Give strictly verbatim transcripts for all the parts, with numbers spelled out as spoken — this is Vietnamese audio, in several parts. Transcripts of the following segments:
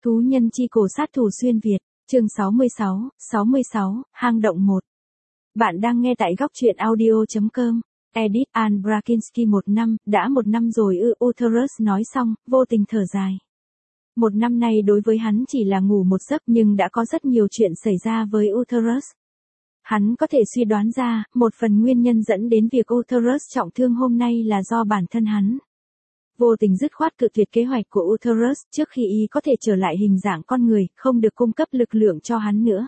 Thú nhân chi cổ sát thủ xuyên Việt, chương sáu mươi sáu, sáu mươi sáu, hang động một. Bạn đang nghe tại góc truyện audio chấm com. Edith Ann Brakinski một năm, đã một năm rồi ư. Utherus nói xong, vô tình thở dài. Một năm nay đối với hắn chỉ là ngủ một giấc nhưng đã có rất nhiều chuyện xảy ra với Utherus. Hắn có thể suy đoán ra, một phần nguyên nhân dẫn đến việc Utherus trọng thương hôm nay là do bản thân hắn. Vô tình dứt khoát cự tuyệt kế hoạch của Utherus trước khi y có thể trở lại hình dạng con người, không được cung cấp lực lượng cho hắn nữa.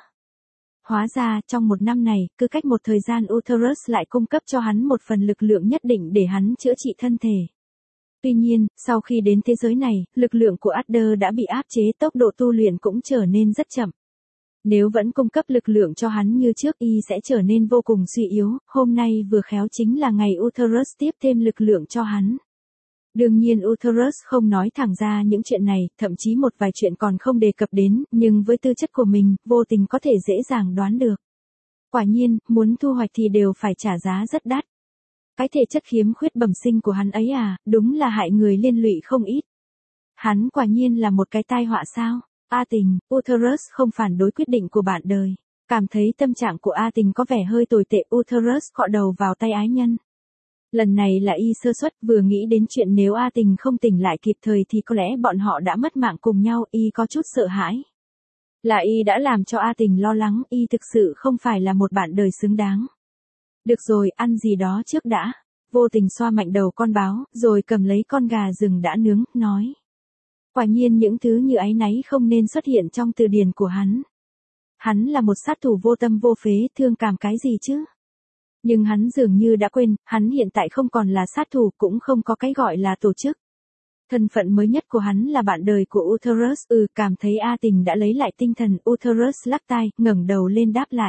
Hóa ra, trong một năm này, cứ cách một thời gian Utherus lại cung cấp cho hắn một phần lực lượng nhất định để hắn chữa trị thân thể. Tuy nhiên, sau khi đến thế giới này, lực lượng của Adder đã bị áp chế, tốc độ tu luyện cũng trở nên rất chậm. Nếu vẫn cung cấp lực lượng cho hắn như trước, y sẽ trở nên vô cùng suy yếu. Hôm nay vừa khéo chính là ngày Utherus tiếp thêm lực lượng cho hắn. Đương nhiên Utherus không nói thẳng ra những chuyện này, thậm chí một vài chuyện còn không đề cập đến, nhưng với tư chất của mình, vô tình có thể dễ dàng đoán được. Quả nhiên, muốn thu hoạch thì đều phải trả giá rất đắt. Cái thể chất khiếm khuyết bẩm sinh của hắn ấy à, đúng là hại người liên lụy không ít. Hắn quả nhiên là một cái tai họa sao? A Tình, Utherus không phản đối quyết định của bạn đời. Cảm thấy tâm trạng của A Tình có vẻ hơi tồi tệ, Utherus cọ đầu vào tay ái nhân. Lần này là y sơ suất, vừa nghĩ đến chuyện nếu A Tình không tỉnh lại kịp thời thì có lẽ bọn họ đã mất mạng cùng nhau, y có chút sợ hãi. Là y đã làm cho A Tình lo lắng, y thực sự không phải là một bạn đời xứng đáng. Được rồi, ăn gì đó trước đã. Vô tình xoa mạnh đầu con báo, rồi cầm lấy con gà rừng đã nướng, nói. Quả nhiên những thứ như áy náy không nên xuất hiện trong từ điển của hắn. Hắn là một sát thủ vô tâm vô phế, thương cảm cái gì chứ? Nhưng hắn dường như đã quên, hắn hiện tại không còn là sát thủ, cũng không có cái gọi là tổ chức. Thân phận mới nhất của hắn là bạn đời của Utherus. Ừ, cảm thấy A Tình đã lấy lại tinh thần, Utherus lắc tai, ngẩng đầu lên đáp lại.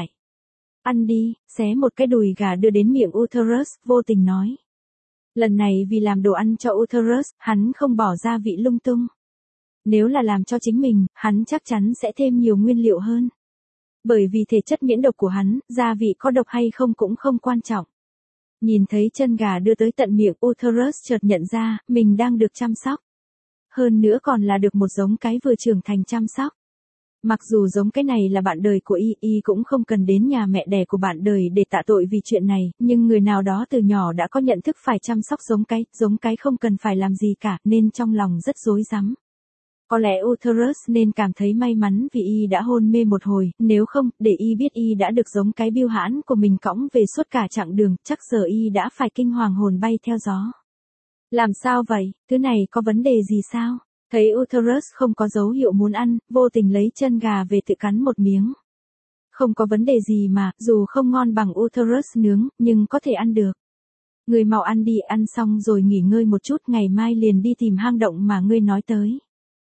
Ăn đi, xé một cái đùi gà đưa đến miệng Utherus, vô tình nói. Lần này vì làm đồ ăn cho Utherus, hắn không bỏ gia vị lung tung. Nếu là làm cho chính mình, hắn chắc chắn sẽ thêm nhiều nguyên liệu hơn. Bởi vì thể chất miễn độc của hắn, gia vị có độc hay không cũng không quan trọng. Nhìn thấy chân gà đưa tới tận miệng, Utherus chợt nhận ra, mình đang được chăm sóc. Hơn nữa còn là được một giống cái vừa trưởng thành chăm sóc. Mặc dù giống cái này là bạn đời của y, y cũng không cần đến nhà mẹ đẻ của bạn đời để tạ tội vì chuyện này, nhưng người nào đó từ nhỏ đã có nhận thức phải chăm sóc giống cái, giống cái không cần phải làm gì cả, nên trong lòng rất rối rắm. Có lẽ Utherus nên cảm thấy may mắn vì y đã hôn mê một hồi, nếu không, để y biết y đã được giống cái bưu hãn của mình cõng về suốt cả chặng đường, chắc giờ y đã phải kinh hoàng hồn bay theo gió. Làm sao vậy, thứ này có vấn đề gì sao? Thấy Utherus không có dấu hiệu muốn ăn, vô tình lấy chân gà về tự cắn một miếng. Không có vấn đề gì mà, dù không ngon bằng Utherus nướng, nhưng có thể ăn được. Ngươi mau ăn đi, ăn xong rồi nghỉ ngơi một chút, ngày mai liền đi tìm hang động mà ngươi nói tới.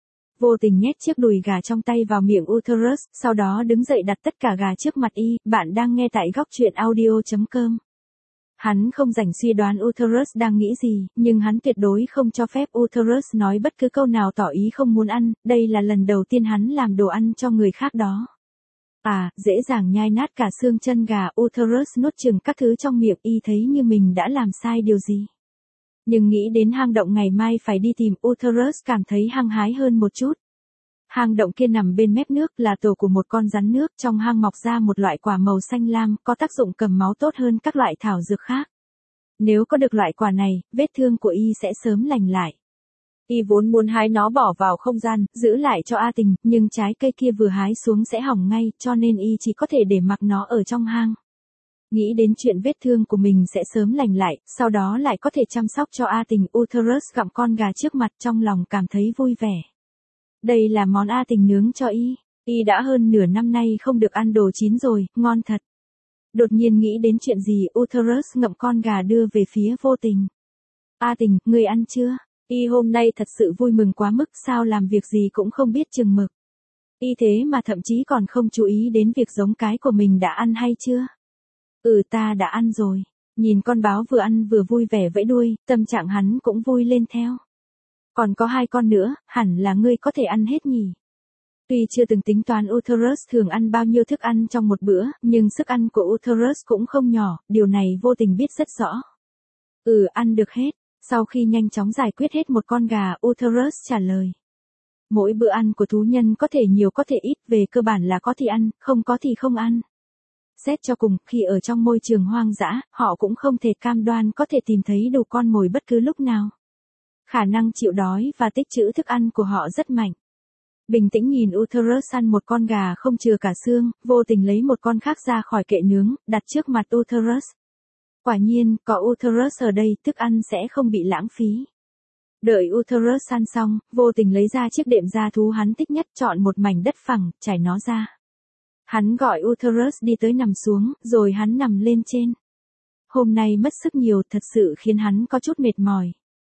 Vô tình nhét chiếc đùi gà trong tay vào miệng Utherus, sau đó đứng dậy đặt tất cả gà trước mặt y. Bạn đang nghe tại góc truyện audio chấm com. Hắn không rảnh suy đoán Utherus đang nghĩ gì, nhưng hắn tuyệt đối không cho phép Utherus nói bất cứ câu nào tỏ ý không muốn ăn, đây là lần đầu tiên hắn làm đồ ăn cho người khác đó. À, dễ dàng nhai nát cả xương chân gà, Utherus nuốt chừng các thứ trong miệng, y thấy như mình đã làm sai điều gì. Nhưng nghĩ đến hang động ngày mai phải đi tìm, Utherus cảm thấy hăng hái hơn một chút. Hang động kia nằm bên mép nước, là tổ của một con rắn nước, trong hang mọc ra một loại quả màu xanh lam, có tác dụng cầm máu tốt hơn các loại thảo dược khác. Nếu có được loại quả này, vết thương của y sẽ sớm lành lại. Y vốn muốn hái nó bỏ vào không gian, giữ lại cho A Tình, nhưng trái cây kia vừa hái xuống sẽ hỏng ngay, cho nên y chỉ có thể để mặc nó ở trong hang. Nghĩ đến chuyện vết thương của mình sẽ sớm lành lại, sau đó lại có thể chăm sóc cho A Tình, Utherus gặm con gà trước mặt, trong lòng cảm thấy vui vẻ. Đây là món A Tình nướng cho y, y đã hơn nửa năm nay không được ăn đồ chín rồi, ngon thật. Đột nhiên nghĩ đến chuyện gì, Utherus ngậm con gà đưa về phía vô tình. A Tình, ngươi ăn chưa? Y hôm nay thật sự vui mừng quá mức, sao làm việc gì cũng không biết chừng mực. Y thế mà thậm chí còn không chú ý đến việc giống cái của mình đã ăn hay chưa? Ừ, ta đã ăn rồi. Nhìn con báo vừa ăn vừa vui vẻ vẫy đuôi, tâm trạng hắn cũng vui lên theo. Còn có hai con nữa, hẳn là ngươi có thể ăn hết nhỉ. Tuy chưa từng tính toán Utherus thường ăn bao nhiêu thức ăn trong một bữa, nhưng sức ăn của Utherus cũng không nhỏ, điều này vô tình biết rất rõ. Ừ, ăn được hết. Sau khi nhanh chóng giải quyết hết một con gà, Utherus trả lời. Mỗi bữa ăn của thú nhân có thể nhiều có thể ít, về cơ bản là có thì ăn, không có thì không ăn. Xét cho cùng, khi ở trong môi trường hoang dã, họ cũng không thể cam đoan có thể tìm thấy đủ con mồi bất cứ lúc nào. Khả năng chịu đói và tích trữ thức ăn của họ rất mạnh. Bình tĩnh nhìn Utherus ăn một con gà không chừa cả xương, vô tình lấy một con khác ra khỏi kệ nướng, đặt trước mặt Utherus. Quả nhiên, có Utherus ở đây, thức ăn sẽ không bị lãng phí. Đợi Utherus ăn xong, vô tình lấy ra chiếc đệm da thú hắn thích nhất, chọn một mảnh đất phẳng, trải nó ra. Hắn gọi Utherus đi tới nằm xuống, rồi hắn nằm lên trên. Hôm nay mất sức nhiều, thật sự khiến hắn có chút mệt mỏi.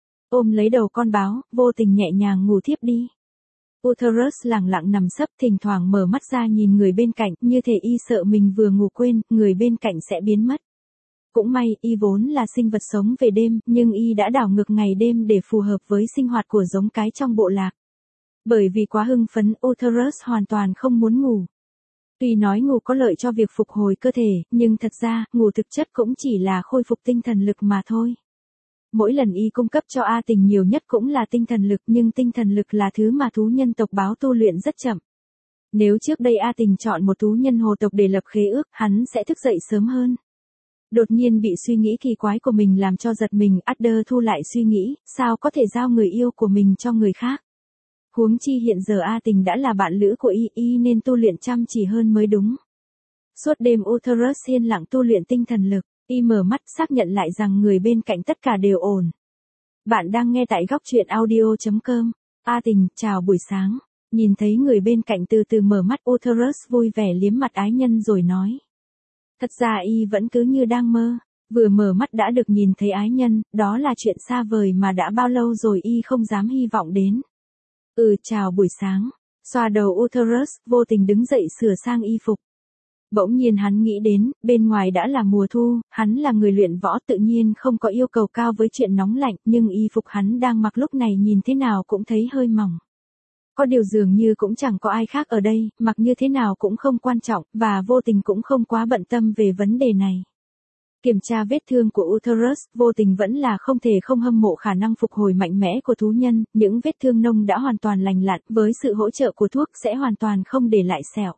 Ôm lấy đầu con báo, vô tình nhẹ nhàng ngủ thiếp đi. Utherus lặng lặng nằm sấp, thỉnh thoảng mở mắt ra nhìn người bên cạnh, như thể y sợ mình vừa ngủ quên, người bên cạnh sẽ biến mất. Cũng may, y vốn là sinh vật sống về đêm, nhưng y đã đảo ngược ngày đêm để phù hợp với sinh hoạt của giống cái trong bộ lạc. Bởi vì quá hưng phấn, Utherus hoàn toàn không muốn ngủ. Tuy nói ngủ có lợi cho việc phục hồi cơ thể, nhưng thật ra, ngủ thực chất cũng chỉ là khôi phục tinh thần lực mà thôi. Mỗi lần y cung cấp cho A Tình nhiều nhất cũng là tinh thần lực, nhưng tinh thần lực là thứ mà thú nhân tộc báo tu luyện rất chậm. Nếu trước đây A Tình chọn một thú nhân hồ tộc để lập khế ước, hắn sẽ thức dậy sớm hơn. Đột nhiên bị suy nghĩ kỳ quái của mình làm cho giật mình, Adder thu lại suy nghĩ, sao có thể giao người yêu của mình cho người khác. Huống chi hiện giờ A Tình đã là bạn lữ của y, y nên tu luyện chăm chỉ hơn mới đúng. Suốt đêm Utherus yên lặng tu luyện tinh thần lực, y mở mắt xác nhận lại rằng người bên cạnh tất cả đều ổn. Bạn đang nghe tại góc truyện audio chấm com. A Tình, chào buổi sáng. Nhìn thấy người bên cạnh từ từ mở mắt, Utherus vui vẻ liếm mặt ái nhân rồi nói. Thật ra y vẫn cứ như đang mơ, vừa mở mắt đã được nhìn thấy ái nhân, đó là chuyện xa vời mà đã bao lâu rồi y không dám hy vọng đến. Ừ, chào buổi sáng. Xoa đầu Utherus, vô tình đứng dậy sửa sang y phục. Bỗng nhiên hắn nghĩ đến, bên ngoài đã là mùa thu, hắn là người luyện võ tự nhiên không có yêu cầu cao với chuyện nóng lạnh, nhưng y phục hắn đang mặc lúc này nhìn thế nào cũng thấy hơi mỏng. Có điều dường như cũng chẳng có ai khác ở đây, mặc như thế nào cũng không quan trọng, và vô tình cũng không quá bận tâm về vấn đề này. Kiểm tra vết thương của Utherus, vô tình vẫn là không thể không hâm mộ khả năng phục hồi mạnh mẽ của thú nhân, những vết thương nông đã hoàn toàn lành lặn, với sự hỗ trợ của thuốc sẽ hoàn toàn không để lại sẹo.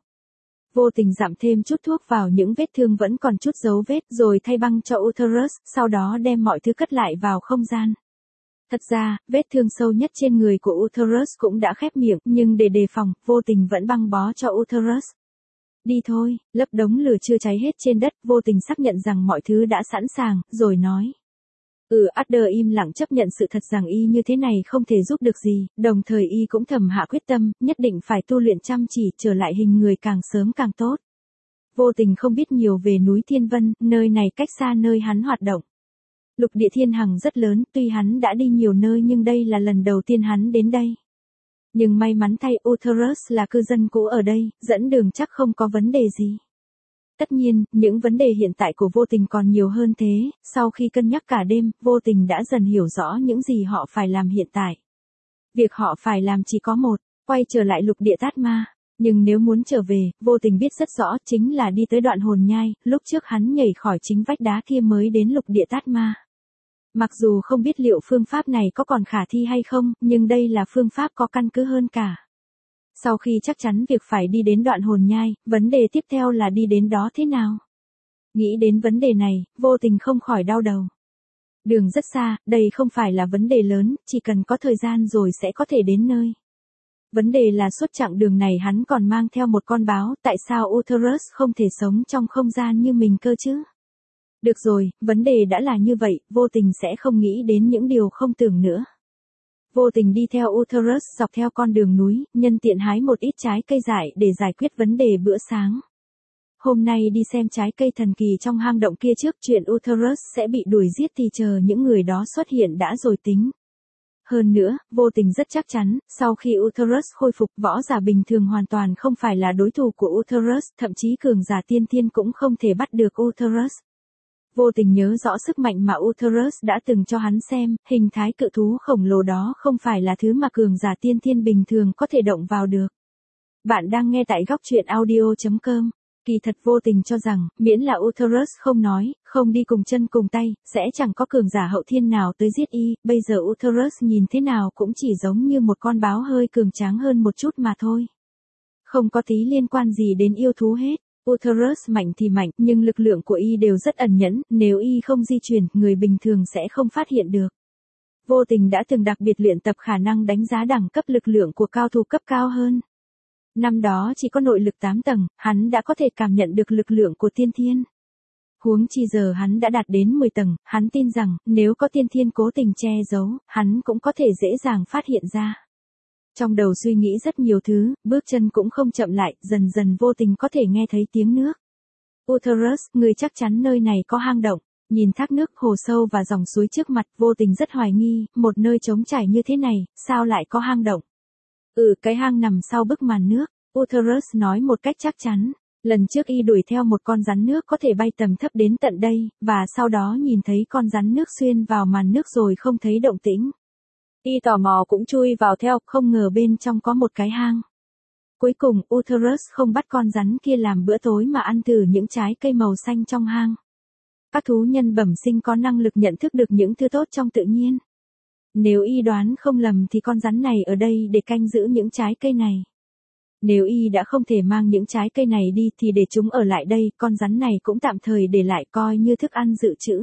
Vô tình dặm thêm chút thuốc vào những vết thương vẫn còn chút dấu vết, rồi thay băng cho Utherus, sau đó đem mọi thứ cất lại vào không gian. Thật ra, vết thương sâu nhất trên người của Utherus cũng đã khép miệng, nhưng để đề phòng, vô tình vẫn băng bó cho Utherus. Đi thôi, lấp đống lửa chưa cháy hết trên đất, vô tình xác nhận rằng mọi thứ đã sẵn sàng, rồi nói. Ừ, Adder im lặng chấp nhận sự thật rằng y như thế này không thể giúp được gì, đồng thời y cũng thầm hạ quyết tâm, nhất định phải tu luyện chăm chỉ, trở lại hình người càng sớm càng tốt. Vô tình không biết nhiều về núi Thiên Vân, nơi này cách xa nơi hắn hoạt động. Lục địa thiên hằng rất lớn, tuy hắn đã đi nhiều nơi nhưng đây là lần đầu tiên hắn đến đây. Nhưng may mắn thay, Utherus là cư dân cũ ở đây, dẫn đường chắc không có vấn đề gì. Tất nhiên, những vấn đề hiện tại của vô tình còn nhiều hơn thế, sau khi cân nhắc cả đêm, vô tình đã dần hiểu rõ những gì họ phải làm hiện tại. Việc họ phải làm chỉ có một, quay trở lại lục địa Tát Ma. Nhưng nếu muốn trở về, vô tình biết rất rõ chính là đi tới đoạn hồn nhai, lúc trước hắn nhảy khỏi chính vách đá kia mới đến lục địa Tát Ma. Mặc dù không biết liệu phương pháp này có còn khả thi hay không, nhưng đây là phương pháp có căn cứ hơn cả. Sau khi chắc chắn việc phải đi đến đoạn hồn nhai, vấn đề tiếp theo là đi đến đó thế nào? Nghĩ đến vấn đề này, vô tình không khỏi đau đầu. Đường rất xa, đây không phải là vấn đề lớn, chỉ cần có thời gian rồi sẽ có thể đến nơi. Vấn đề là suốt chặng đường này hắn còn mang theo một con báo, tại sao Utherus không thể sống trong không gian như mình cơ chứ? Được rồi, vấn đề đã là như vậy, vô tình sẽ không nghĩ đến những điều không tưởng nữa. Vô tình đi theo Utherus dọc theo con đường núi, nhân tiện hái một ít trái cây dại để giải quyết vấn đề bữa sáng. Hôm nay đi xem trái cây thần kỳ trong hang động kia trước, chuyện Utherus sẽ bị đuổi giết thì chờ những người đó xuất hiện đã rồi tính. Hơn nữa, vô tình rất chắc chắn, sau khi Utherus khôi phục, võ giả bình thường hoàn toàn không phải là đối thủ của Utherus, thậm chí cường giả tiên thiên cũng không thể bắt được Utherus. Vô tình nhớ rõ sức mạnh mà Utherus đã từng cho hắn xem, hình thái cự thú khổng lồ đó không phải là thứ mà cường giả tiên thiên bình thường có thể động vào được. Bạn đang nghe tại góc truyện audio chấm com. Kỳ thật vô tình cho rằng, miễn là Uterus không nói, không đi cùng chân cùng tay, sẽ chẳng có cường giả hậu thiên nào tới giết y, bây giờ Uterus nhìn thế nào cũng chỉ giống như một con báo hơi cường tráng hơn một chút mà thôi. Không có tí liên quan gì đến yêu thú hết. Uterus mạnh thì mạnh, nhưng lực lượng của y đều rất ẩn nhẫn, nếu y không di chuyển, người bình thường sẽ không phát hiện được. Vô tình đã từng đặc biệt luyện tập khả năng đánh giá đẳng cấp lực lượng của cao thủ cấp cao hơn. Năm đó chỉ có nội lực tám tầng, hắn đã có thể cảm nhận được lực lượng của tiên thiên. Huống chi giờ hắn đã đạt đến mười tầng, hắn tin rằng, nếu có tiên thiên cố tình che giấu, hắn cũng có thể dễ dàng phát hiện ra. Trong đầu suy nghĩ rất nhiều thứ, bước chân cũng không chậm lại, dần dần vô tình có thể nghe thấy tiếng nước. Uterus, người chắc chắn nơi này có hang động. Nhìn thác nước, hồ sâu và dòng suối trước mặt, vô tình rất hoài nghi, một nơi trống trải như thế này, sao lại có hang động? Ừ, cái hang nằm sau bức màn nước, Uterus nói một cách chắc chắn. Lần trước y đuổi theo một con rắn nước có thể bay tầm thấp đến tận đây, và sau đó nhìn thấy con rắn nước xuyên vào màn nước rồi không thấy động tĩnh. Y tò mò cũng chui vào theo, không ngờ bên trong có một cái hang. Cuối cùng, Uterus không bắt con rắn kia làm bữa tối mà ăn từ những trái cây màu xanh trong hang. Các thú nhân bẩm sinh có năng lực nhận thức được những thứ tốt trong tự nhiên. Nếu y đoán không lầm thì con rắn này ở đây để canh giữ những trái cây này. Nếu y đã không thể mang những trái cây này đi thì để chúng ở lại đây, con rắn này cũng tạm thời để lại coi như thức ăn dự trữ.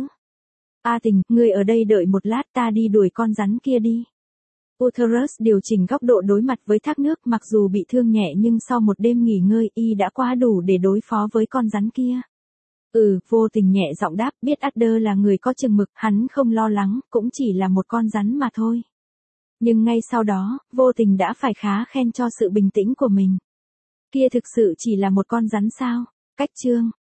A Tình, ngươi ở đây đợi một lát, ta đi đuổi con rắn kia đi. Uterus điều chỉnh góc độ đối mặt với thác nước, mặc dù bị thương nhẹ nhưng sau một đêm nghỉ ngơi y đã quá đủ để đối phó với con rắn kia. Ừ, vô tình nhẹ giọng đáp, biết Adder là người có chừng mực, hắn không lo lắng, cũng chỉ là một con rắn mà thôi. Nhưng ngay sau đó, vô tình đã phải khá khen cho sự bình tĩnh của mình. Kia thực sự chỉ là một con rắn sao? Cách chương